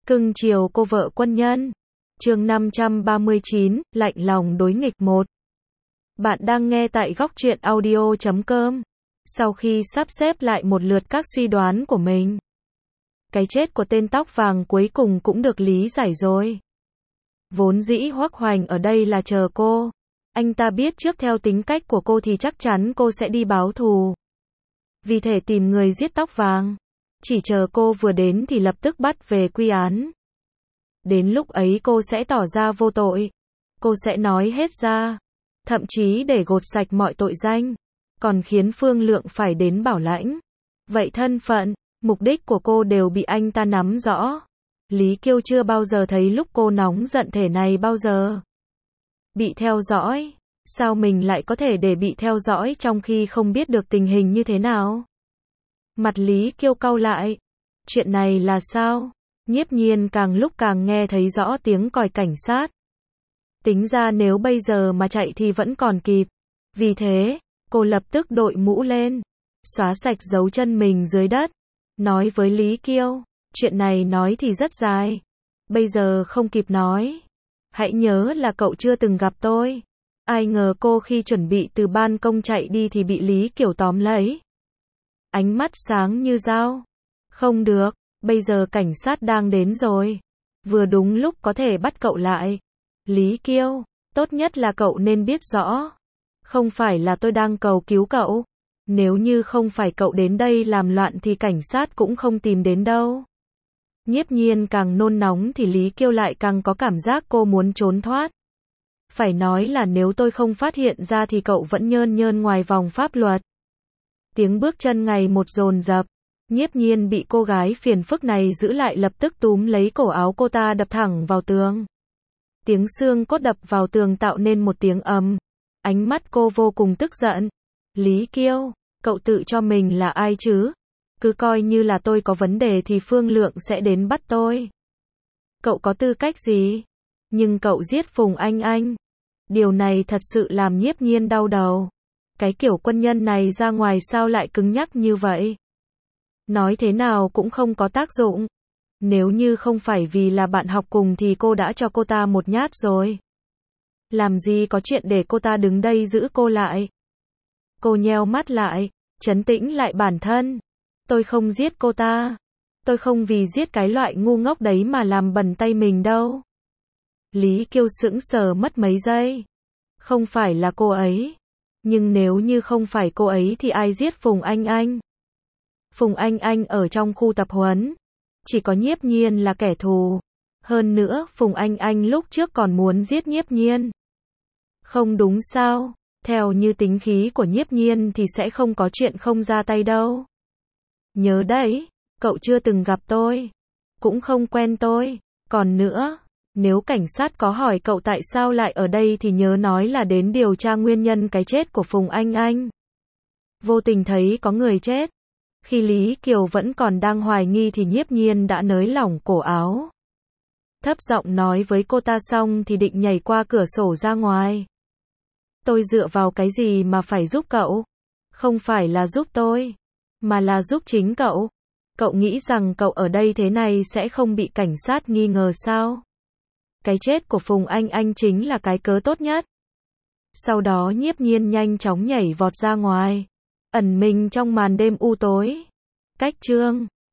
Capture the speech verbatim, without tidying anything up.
Cưng chiều cô vợ quân nhân. Chương năm trăm ba mươi chín, lạnh lòng đối nghịch một. Bạn đang nghe tại góc truyện audio chấm com. Sau khi sắp xếp lại một lượt các suy đoán của mình, cái chết của tên tóc vàng cuối cùng cũng được lý giải rồi. Vốn dĩ Hoắc Hoành ở đây là chờ cô. Anh ta biết trước theo tính cách của cô thì chắc chắn cô sẽ đi báo thù. Vì thể tìm người giết tóc vàng. Chỉ chờ cô vừa đến thì lập tức bắt về quy án. Đến lúc ấy cô sẽ tỏ ra vô tội. Cô sẽ nói hết ra. Thậm chí để gột sạch mọi tội danh. Còn khiến Phương Lượng phải đến bảo lãnh. Vậy thân phận, mục đích của cô đều bị anh ta nắm rõ. Lý Kiêu chưa bao giờ thấy lúc cô nóng giận thể này bao giờ. Bị theo dõi. Sao mình lại có thể để bị theo dõi trong khi không biết được tình hình như thế nào? Mặt Lý Kiêu cau lại. Chuyện này là sao? Nhiếp Nhiên càng lúc càng nghe thấy rõ tiếng còi cảnh sát. Tính ra nếu bây giờ mà chạy thì vẫn còn kịp. Vì thế, cô lập tức đội mũ lên, xóa sạch dấu chân mình dưới đất, nói với Lý Kiêu, chuyện này nói thì rất dài, bây giờ không kịp nói. Hãy nhớ là cậu chưa từng gặp tôi. Ai ngờ cô khi chuẩn bị từ ban công chạy đi thì bị Lý Kiều tóm lấy. Ánh mắt sáng như dao. Không được, bây giờ cảnh sát đang đến rồi. Vừa đúng lúc có thể bắt cậu lại. Lý Kiêu, tốt nhất là cậu nên biết rõ. Không phải là tôi đang cầu cứu cậu. Nếu như không phải cậu đến đây làm loạn thì cảnh sát cũng không tìm đến đâu. Nhiếp Nhiên càng nôn nóng thì Lý Kiêu lại càng có cảm giác cô muốn trốn thoát. Phải nói là nếu tôi không phát hiện ra thì cậu vẫn nhơn nhơn ngoài vòng pháp luật. Tiếng bước chân ngày một dồn dập. Nhiếp Nhiên bị cô gái phiền phức này giữ lại lập tức túm lấy cổ áo cô ta đập thẳng vào tường. Tiếng xương cốt đập vào tường tạo nên một tiếng ầm. Ánh mắt cô vô cùng tức giận. Lý Kiêu, cậu tự cho mình là ai chứ? Cứ coi như là tôi có vấn đề thì Phương Lượng sẽ đến bắt tôi. Cậu có tư cách gì? Nhưng cậu giết Phùng Anh Anh. Điều này thật sự làm Nhiếp Nhiên đau đầu. Cái kiểu quân nhân này ra ngoài sao lại cứng nhắc như vậy? Nói thế nào cũng không có tác dụng. Nếu như không phải vì là bạn học cùng thì cô đã cho cô ta một nhát rồi. Làm gì có chuyện để cô ta đứng đây giữ cô lại. Cô nheo mắt lại, trấn tĩnh lại bản thân. Tôi không giết cô ta. Tôi không vì giết cái loại ngu ngốc đấy mà làm bẩn tay mình đâu. Lý Kiêu sững sờ mất mấy giây. Không phải là cô ấy. Nhưng nếu như không phải cô ấy thì ai giết Phùng Anh Anh? Phùng Anh Anh ở trong khu tập huấn. Chỉ có Nhiếp Nhiên là kẻ thù. Hơn nữa, Phùng Anh Anh lúc trước còn muốn giết Nhiếp Nhiên. Không đúng sao? Theo như tính khí của Nhiếp Nhiên thì sẽ không có chuyện không ra tay đâu. Nhớ đấy, cậu chưa từng gặp tôi. Cũng không quen tôi. Còn nữa, nếu cảnh sát có hỏi cậu tại sao lại ở đây thì nhớ nói là đến điều tra nguyên nhân cái chết của Phùng Anh Anh. Vô tình thấy có người chết. Khi Lý Kiều vẫn còn đang hoài nghi thì Nhiếp Nhiên đã nới lỏng cổ áo. Thấp giọng nói với cô ta xong thì định nhảy qua cửa sổ ra ngoài. Tôi dựa vào cái gì mà phải giúp cậu? Không phải là giúp tôi, mà là giúp chính cậu. Cậu nghĩ rằng cậu ở đây thế này sẽ không bị cảnh sát nghi ngờ sao? Cái chết của Phùng Anh Anh chính là cái cớ tốt nhất. Sau đó Nhiếp Nhiên nhanh chóng nhảy vọt ra ngoài. Ẩn mình trong màn đêm u tối. Cách chương